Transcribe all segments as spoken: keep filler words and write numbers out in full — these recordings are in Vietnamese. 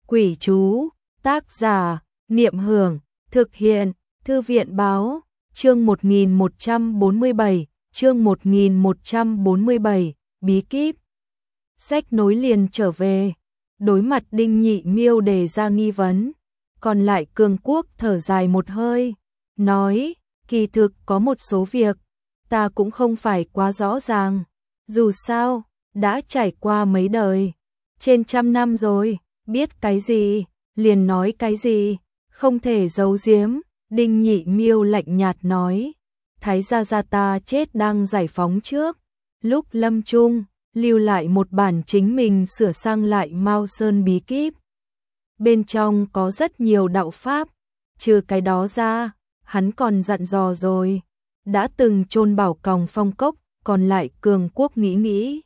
Quỷ chú, tác giả, Niệm Hưởng, thực hiện, Thư viện báo, chương một nghìn một trăm bốn mươi bảy, chương một nghìn một trăm bốn mươi bảy, bí kíp. Sách nối liền trở về, đối mặt Đinh Nhị Miêu đề ra nghi vấn, còn lại Cường Quốc thở dài một hơi, nói, kỳ thực có một số việc, ta cũng không phải quá rõ ràng, dù sao, đã trải qua mấy đời, trên trăm năm rồi, biết cái gì, liền nói cái gì, không thể giấu giếm. Đinh Nhị Miêu lạnh nhạt nói, Thái gia gia ta chết đang giải phóng trước, lúc lâm chung, lưu lại một bản chính mình sửa sang lại Mao Sơn bí kíp. Bên trong có rất nhiều đạo pháp, trừ cái đó ra, hắn còn dặn dò rồi, đã từng chôn bảo còng phong cốc, còn lại Cường Quốc nghĩ nghĩ.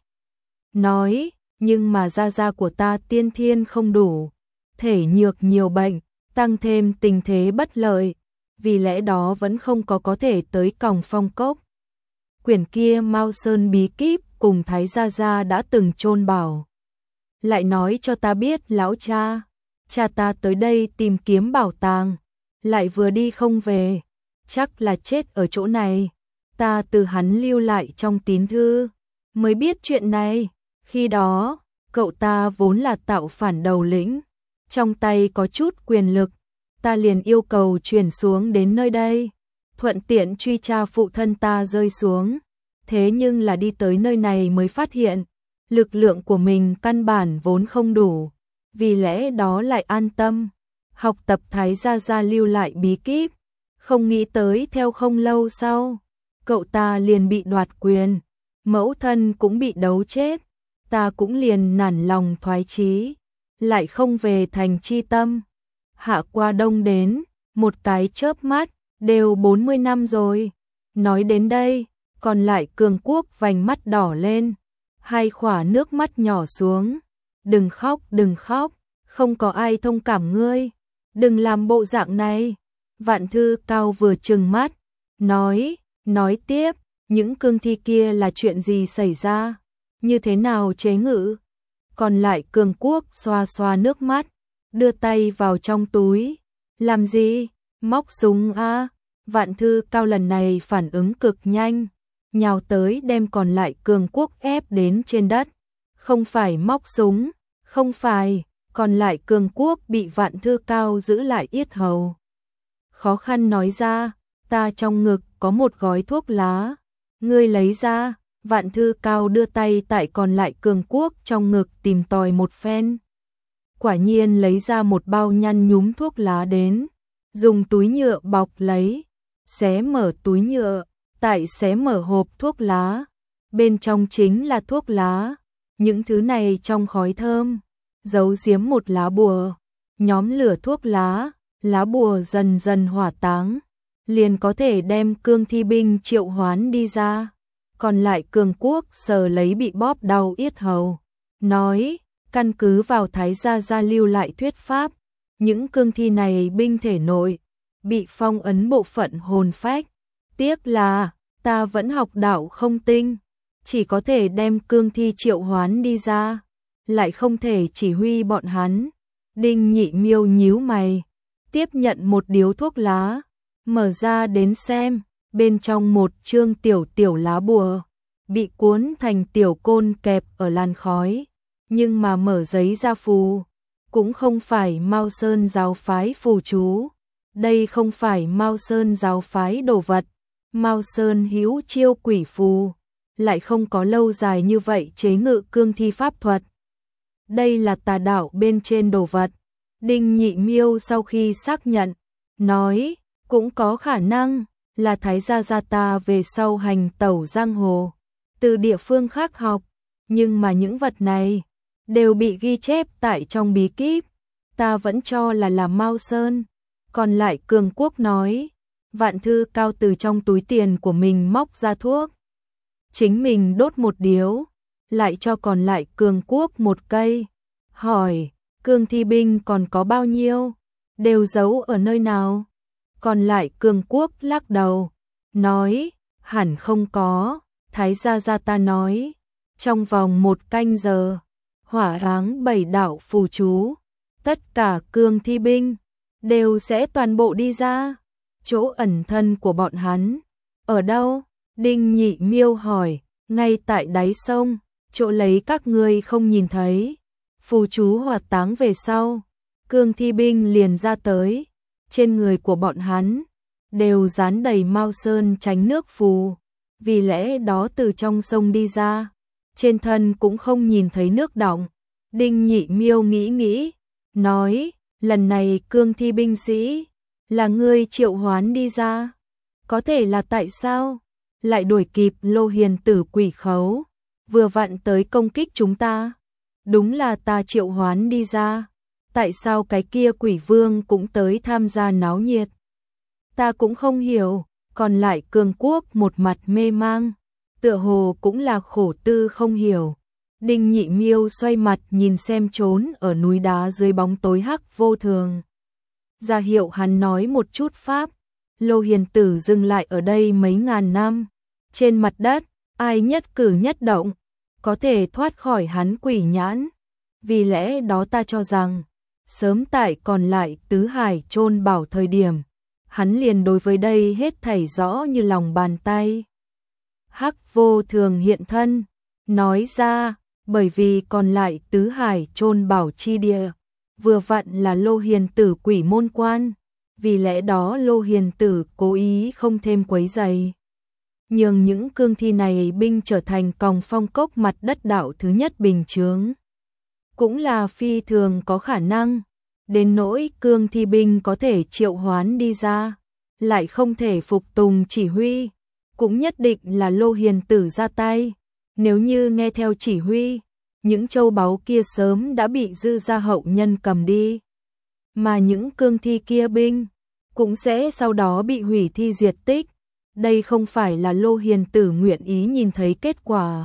Nói, nhưng mà gia gia của ta tiên thiên không đủ, thể nhược nhiều bệnh, tăng thêm tình thế bất lợi, vì lẽ đó vẫn không có có thể tới còng phong cốc. Quyển kia Mao Sơn bí kíp cùng Thái gia gia đã từng chôn bảo. Lại nói cho ta biết lão cha, cha ta tới đây tìm kiếm bảo tàng, lại vừa đi không về, chắc là chết ở chỗ này. Ta từ hắn lưu lại trong tín thư, mới biết chuyện này. Khi đó, cậu ta vốn là tạo phản đầu lĩnh, trong tay có chút quyền lực, ta liền yêu cầu chuyển xuống đến nơi đây, thuận tiện truy tra phụ thân ta rơi xuống. Thế nhưng là đi tới nơi này mới phát hiện, lực lượng của mình căn bản vốn không đủ, vì lẽ đó lại an tâm, học tập Thái gia gia lưu lại bí kíp. Không nghĩ tới theo không lâu sau, cậu ta liền bị đoạt quyền, mẫu thân cũng bị đấu chết, ta cũng liền nản lòng thoái chí, lại không về thành chi tâm. Hạ qua đông đến, một cái chớp mắt, đều bốn mươi năm rồi. Nói đến đây, còn lại Cường Quốc vành mắt đỏ lên, hai khỏa nước mắt nhỏ xuống. Đừng khóc, đừng khóc, không có ai thông cảm ngươi, đừng làm bộ dạng này. Vạn Thư Cao vừa trừng mắt, nói, nói tiếp, những cương thi kia là chuyện gì xảy ra, như thế nào chế ngự? Còn lại Cường Quốc xoa xoa nước mắt, đưa tay vào trong túi, làm gì? Móc súng a. Vạn Thư Cao lần này phản ứng cực nhanh, nhào tới đem còn lại Cường Quốc ép đến trên đất. Không phải móc súng, không phải, còn lại Cường Quốc bị Vạn Thư Cao giữ lại yết hầu. Khó khăn nói ra, ta trong ngực có một gói thuốc lá, ngươi lấy ra. Vạn Thư Cao đưa tay tại còn lại Cường Quốc trong ngực tìm tòi một phen. Quả nhiên lấy ra một bao nhăn nhúm thuốc lá đến, dùng túi nhựa bọc lấy, xé mở túi nhựa, tại xé mở hộp thuốc lá, bên trong chính là thuốc lá, những thứ này trong khói thơm, giấu giếm một lá bùa, nhóm lửa thuốc lá, lá bùa dần dần hỏa táng, liền có thể đem cương thi binh triệu hoán đi ra. Còn lại Cường Quốc sờ lấy bị bóp đau yết hầu, nói, căn cứ vào Thái gia gia lưu lại thuyết pháp, những cương thi này binh thể nội, bị phong ấn bộ phận hồn phách. Tiếc là, ta vẫn học đạo không tinh, chỉ có thể đem cương thi triệu hoán đi ra, lại không thể chỉ huy bọn hắn. Đinh Nhị Miêu nhíu mày, tiếp nhận một điếu thuốc lá, mở ra đến xem. Bên trong một chương tiểu tiểu lá bùa, bị cuốn thành tiểu côn kẹp ở làn khói, nhưng mà mở giấy ra phù, cũng không phải Mao Sơn giáo phái phù chú, đây không phải Mao Sơn giáo phái đồ vật, Mao Sơn hữu chiêu quỷ phù, lại không có lâu dài như vậy chế ngự cương thi pháp thuật. Đây là tà đạo bên trên đồ vật. Đinh Nhị Miêu sau khi xác nhận, nói, cũng có khả năng là Thái gia gia ta về sau hành tẩu giang hồ, từ địa phương khác học, nhưng mà những vật này đều bị ghi chép tại trong bí kíp, ta vẫn cho là là Mao Sơn. Còn lại Cường Quốc nói, Vạn Thư Cao từ trong túi tiền của mình móc ra thuốc, chính mình đốt một điếu, lại cho còn lại Cường Quốc một cây, hỏi, cương thi binh còn có bao nhiêu, đều giấu ở nơi nào? Còn lại Cường Quốc lắc đầu, nói, hẳn không có. Thái gia gia ta nói, trong vòng một canh giờ, hỏa táng bảy đạo phù chú, tất cả cương thi binh đều sẽ toàn bộ đi ra. Chỗ ẩn thân của bọn hắn ở đâu? Đinh Nhị Miêu hỏi. Ngay tại đáy sông, chỗ lấy các ngươi không nhìn thấy. Phù chú hoạt táng về sau, cương thi binh liền ra tới. Trên người của bọn hắn đều dán đầy Mao Sơn tránh nước phù, vì lẽ đó từ trong sông đi ra, trên thân cũng không nhìn thấy nước đọng. Đinh Nhị Miêu nghĩ nghĩ, nói, lần này cương thi binh sĩ là ngươi triệu hoán đi ra, có thể là tại sao lại đuổi kịp Lô Hiền Tử quỷ khấu, vừa vặn tới công kích chúng ta. Đúng là ta triệu hoán đi ra, tại sao cái kia quỷ vương cũng tới tham gia náo nhiệt? Ta cũng không hiểu. Còn lại Cương Quốc một mặt mê mang, tựa hồ cũng là khổ tư không hiểu. Đinh Nhị Miêu xoay mặt nhìn xem trốn ở núi đá dưới bóng tối hắc vô thường, ra hiệu hắn nói một chút pháp. Lô Hiền Tử dừng lại ở đây mấy ngàn năm, trên mặt đất ai nhất cử nhất động có thể thoát khỏi hắn quỷ nhãn, vì lẽ đó ta cho rằng sớm tại còn lại tứ hải chôn bảo thời điểm, hắn liền đối với đây hết thảy rõ như lòng bàn tay. Hắc vô thường hiện thân, nói ra, bởi vì còn lại tứ hải chôn bảo chi địa, vừa vặn là Lô Hiền Tử quỷ môn quan, vì lẽ đó Lô Hiền Tử cố ý không thêm quấy rầy, nhường những cương thi này binh trở thành còng phong cốc mặt đất đạo thứ nhất bình chướng. Cũng là phi thường có khả năng. Đến nỗi cương thi binh có thể triệu hoán đi ra, lại không thể phục tùng chỉ huy, cũng nhất định là Lô Hiền Tử ra tay. Nếu như nghe theo chỉ huy, những châu báu kia sớm đã bị dư gia hậu nhân cầm đi, mà những cương thi kia binh cũng sẽ sau đó bị hủy thi diệt tích. Đây không phải là Lô Hiền Tử nguyện ý nhìn thấy kết quả.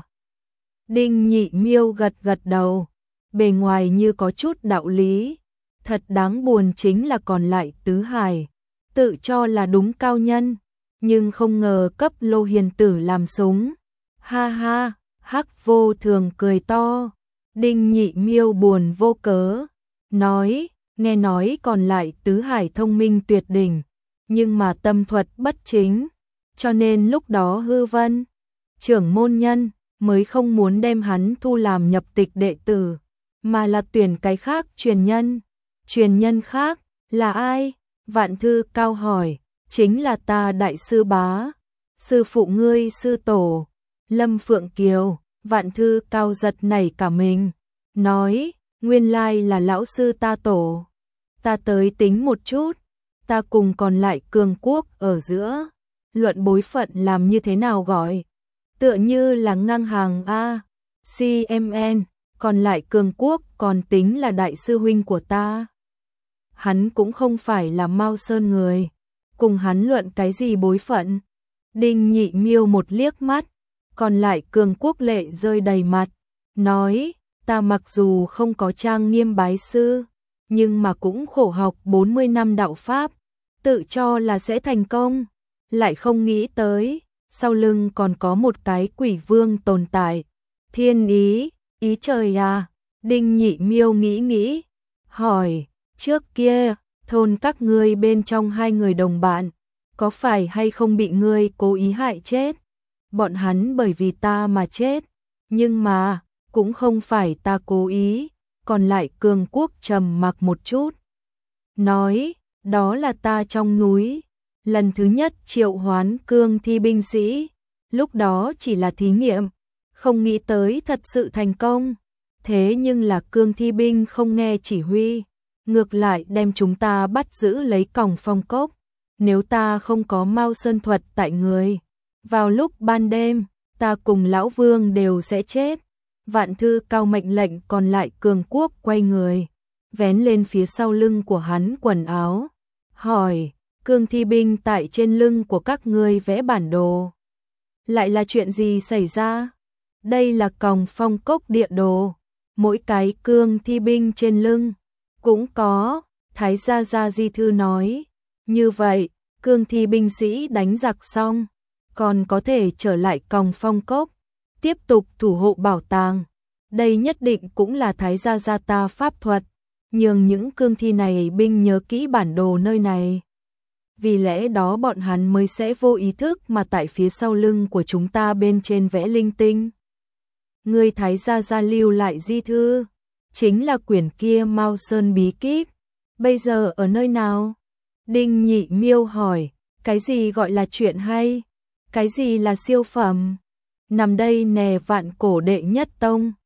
Đinh Nhị Miêu gật gật đầu, bề ngoài như có chút đạo lý. Thật đáng buồn chính là còn lại tứ hải, tự cho là đúng cao nhân, nhưng không ngờ cấp Lô Hiền Tử làm súng. Ha ha, hắc vô thường cười to. Đinh Nhị Miêu buồn vô cớ, nói, nghe nói còn lại tứ hải thông minh tuyệt đỉnh, nhưng mà tâm thuật bất chính, cho nên lúc đó Hư Vân trưởng môn nhân mới không muốn đem hắn thu làm nhập tịch đệ tử, mà là tuyển cái khác truyền nhân. Truyền nhân khác là ai? Vạn Thư Cao hỏi. Chính là ta đại sư bá, sư phụ ngươi sư tổ, Lâm Phượng Kiều. Vạn Thư Cao giật nảy cả mình, nói, nguyên lai là lão sư ta tổ. Ta tới tính một chút, ta cùng còn lại cường quốc ở giữa, luận bối phận làm như thế nào gọi? Tựa như là ngang hàng A, xê em en, còn lại cường quốc còn tính là đại sư huynh của ta. Hắn cũng không phải là Mao Sơn người, cùng hắn luận cái gì bối phận. Đinh Nhị Miêu một liếc mắt, còn lại cường quốc lệ rơi đầy mặt, nói, ta mặc dù không có trang nghiêm bái sư, nhưng mà cũng khổ học bốn mươi năm đạo pháp, tự cho là sẽ thành công, lại không nghĩ tới, sau lưng còn có một cái quỷ vương tồn tại. Thiên ý, ý trời à? Đinh Nhị Miêu nghĩ nghĩ, hỏi, trước kia, thôn các ngươi bên trong hai người đồng bạn, có phải hay không bị ngươi cố ý hại chết? Bọn hắn bởi vì ta mà chết, nhưng mà, cũng không phải ta cố ý. Còn lại cường quốc trầm mặc một chút, nói, đó là ta trong núi, lần thứ nhất triệu hoán cương thi binh sĩ, lúc đó chỉ là thí nghiệm, không nghĩ tới thật sự thành công. Thế nhưng là cương thi binh không nghe chỉ huy, ngược lại đem chúng ta bắt giữ lấy còng phong cốc. Nếu ta không có Mao Sơn thuật tại người, vào lúc ban đêm, ta cùng lão vương đều sẽ chết. Vạn Thư Cao mệnh lệnh còn lại cường quốc quay người, vén lên phía sau lưng của hắn quần áo, hỏi, cương thi binh tại trên lưng của các ngươi vẽ bản đồ, lại là chuyện gì xảy ra? Đây là còng phong cốc địa đồ, mỗi cái cương thi binh trên lưng cũng có. Thái Gia Gia Di Thư nói, như vậy, cương thi binh sĩ đánh giặc xong, còn có thể trở lại còng phong cốc, tiếp tục thủ hộ bảo tàng. Đây nhất định cũng là Thái Gia Gia ta pháp thuật, nhường những cương thi này binh nhớ kỹ bản đồ nơi này. Vì lẽ đó bọn hắn mới sẽ vô ý thức mà tại phía sau lưng của chúng ta bên trên vẽ linh tinh. Ngươi Thái gia gia lưu lại di thư, chính là quyển kia Mao Sơn bí kíp, bây giờ ở nơi nào? Đinh Nhị Miêu hỏi, cái gì gọi là chuyện hay? Cái gì là siêu phẩm? Nằm đây nè, Vạn Cổ đệ nhất tông.